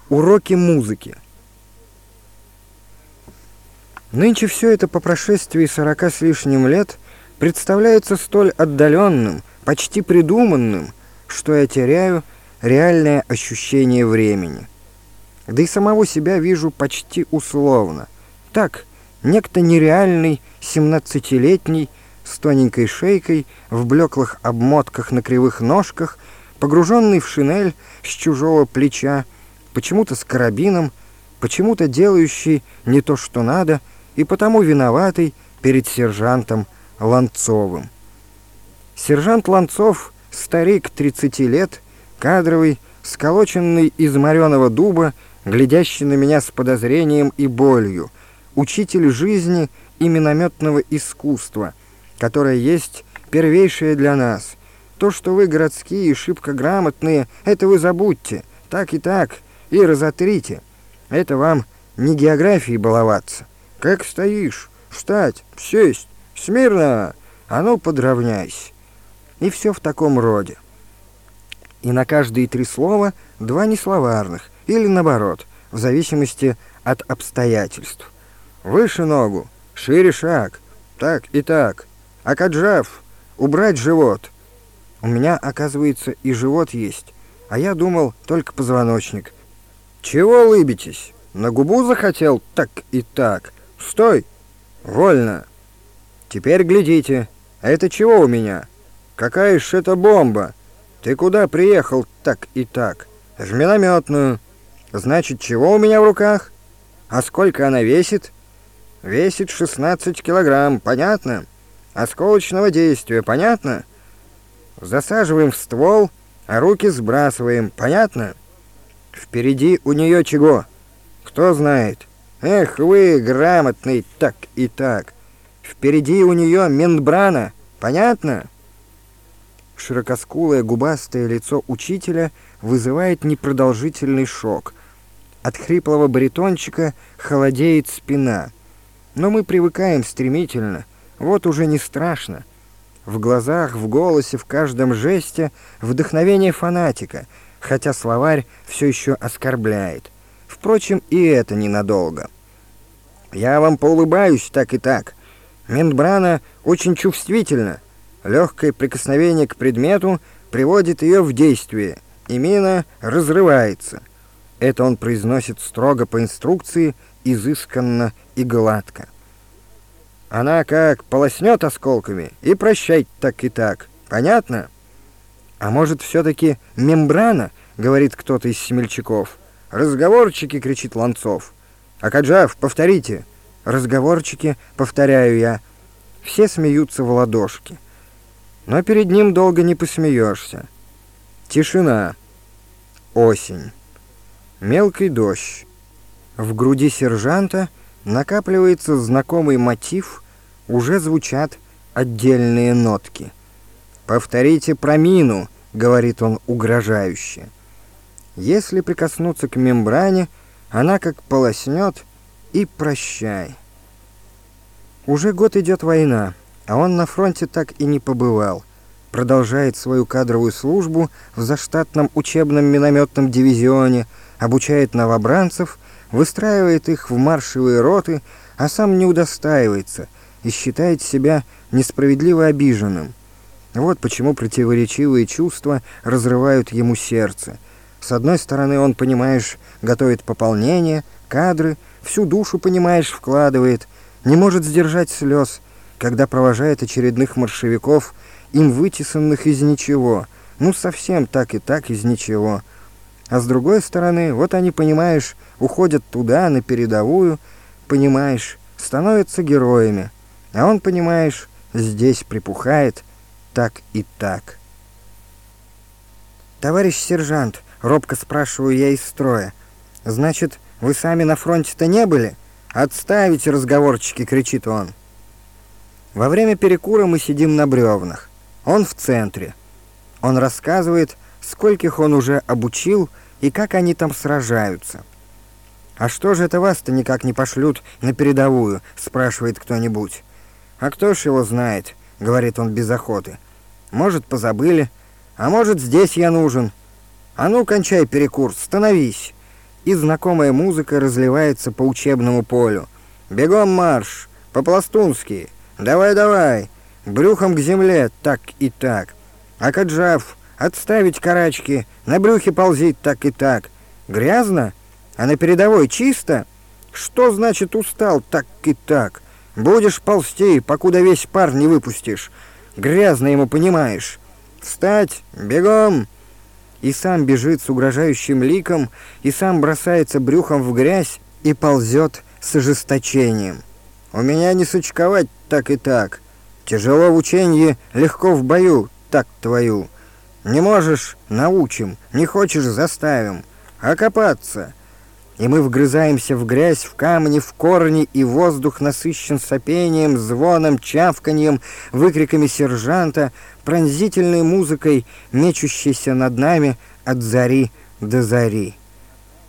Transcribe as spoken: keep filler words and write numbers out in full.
Уроки музыки. Нынче все это по прошествии сорока с лишним лет представляется столь отдаленным, почти придуманным, что я теряю реальное ощущение времени. Да и самого себя вижу почти условно. Так, некто нереальный, семнадцатилетний, с тоненькой шейкой, в блеклых обмотках на кривых ножках, погруженный в шинель с чужого плеча, почему-то с карабином, почему-то делающий не то, что надо, и потому виноватый перед сержантом Ланцовым. Сержант Ланцов, старик тридцати лет, кадровый, сколоченный из мореного дуба, глядящий на меня с подозрением и болью, учитель жизни и минометного искусства, которое есть первейшее для нас. То, что вы городские и шибко грамотные, это вы забудьте, так и так, и разотрите. Это вам не географией баловаться. Как стоишь? Встать, сесть, смирно, а ну подравняйся. И все в таком роде. И на каждые три слова два несловарных, или наоборот, в зависимости от обстоятельств. Выше ногу, шире шаг, так и так. Акаджав, убрать живот. У меня, оказывается, и живот есть, а я думал только позвоночник. Чего улыбитесь? На губу захотел так и так. Стой! Вольно! Теперь глядите. Это чего у меня? Какая ж это бомба? Ты куда приехал так и так? В минометную. Значит, чего у меня в руках? А сколько она весит? Весит шестнадцать килограмм, понятно? Осколочного действия, понятно? Засаживаем в ствол, а руки сбрасываем, понятно? Впереди у нее чего? Кто знает? Эх вы, грамотный, так и так. Впереди у нее мембрана, понятно? Широкоскулое губастое лицо учителя вызывает непродолжительный шок. От хриплого баритончика холодеет спина. Но мы привыкаем стремительно, вот уже не страшно. В глазах, в голосе, в каждом жесте вдохновение фанатика, хотя словарь все еще оскорбляет. Впрочем, и это ненадолго. Я вам поулыбаюсь так и так. Мембрана очень чувствительна. Легкое прикосновение к предмету приводит ее в действие, и мина разрывается. Это он произносит строго по инструкции, изысканно и гладко. Она как полоснет осколками, и прощай так и так. Понятно? А может, все-таки мембрана, говорит кто-то из смельчаков. Разговорчики, кричит Ланцов. Акаджав, повторите. Разговорчики, повторяю я. Все смеются в ладошки. Но перед ним долго не посмеешься. Тишина. Осень. Мелкий дождь. В груди сержанта накапливается знакомый мотив, уже звучат отдельные нотки. «Повторите про мину», — говорит он угрожающе. Если прикоснуться к мембране, она как полоснет, и прощай. Уже год идет война, а он на фронте так и не побывал. Продолжает свою кадровую службу в заштатном учебном минометном дивизионе, обучает новобранцев, выстраивает их в маршевые роты, а сам не удостаивается и считает себя несправедливо обиженным. Вот почему противоречивые чувства разрывают ему сердце. С одной стороны, он, понимаешь, готовит пополнение, кадры, всю душу, понимаешь, вкладывает, не может сдержать слез, когда провожает очередных маршевиков, им вытесанных из ничего, ну совсем так и так из ничего. А с другой стороны, вот они, понимаешь, уходят туда, на передовую, понимаешь, становятся героями, а он, понимаешь, здесь припухает так и так. «Товарищ сержант», — робко спрашиваю я из строя, — «значит, вы сами на фронте-то не были?» «Отставить разговорчики!» — кричит он. Во время перекура мы сидим на бревнах. Он в центре. Он рассказывает, скольких он уже обучил и как они там сражаются. «А что же это вас-то никак не пошлют на передовую?» — спрашивает кто-нибудь. «А кто ж его знает?» — говорит он без охоты. «Может, позабыли, а может, здесь я нужен. А ну, кончай перекур, становись!» и знакомая музыка разливается по учебному полю. Бегом марш, по-пластунски, давай-давай, брюхом к земле, так и так. Акаджав, отставить карачки, на брюхе ползить так и так. Грязно? А на передовой чисто? Что значит устал так и так? Будешь ползти, покуда весь пар не выпустишь. Грязно ему, понимаешь. Встать, бегом! И сам бежит с угрожающим ликом, и сам бросается брюхом в грязь и ползет с ожесточением. У меня не сучковать так и так. Тяжело в ученье, легко в бою, так твою. Не можешь — научим, не хочешь — заставим. Окопаться. И мы вгрызаемся в грязь, в камни, в корни, и воздух насыщен сопением, звоном, чавканьем, выкриками сержанта, пронзительной музыкой, мечущейся над нами от зари до зари.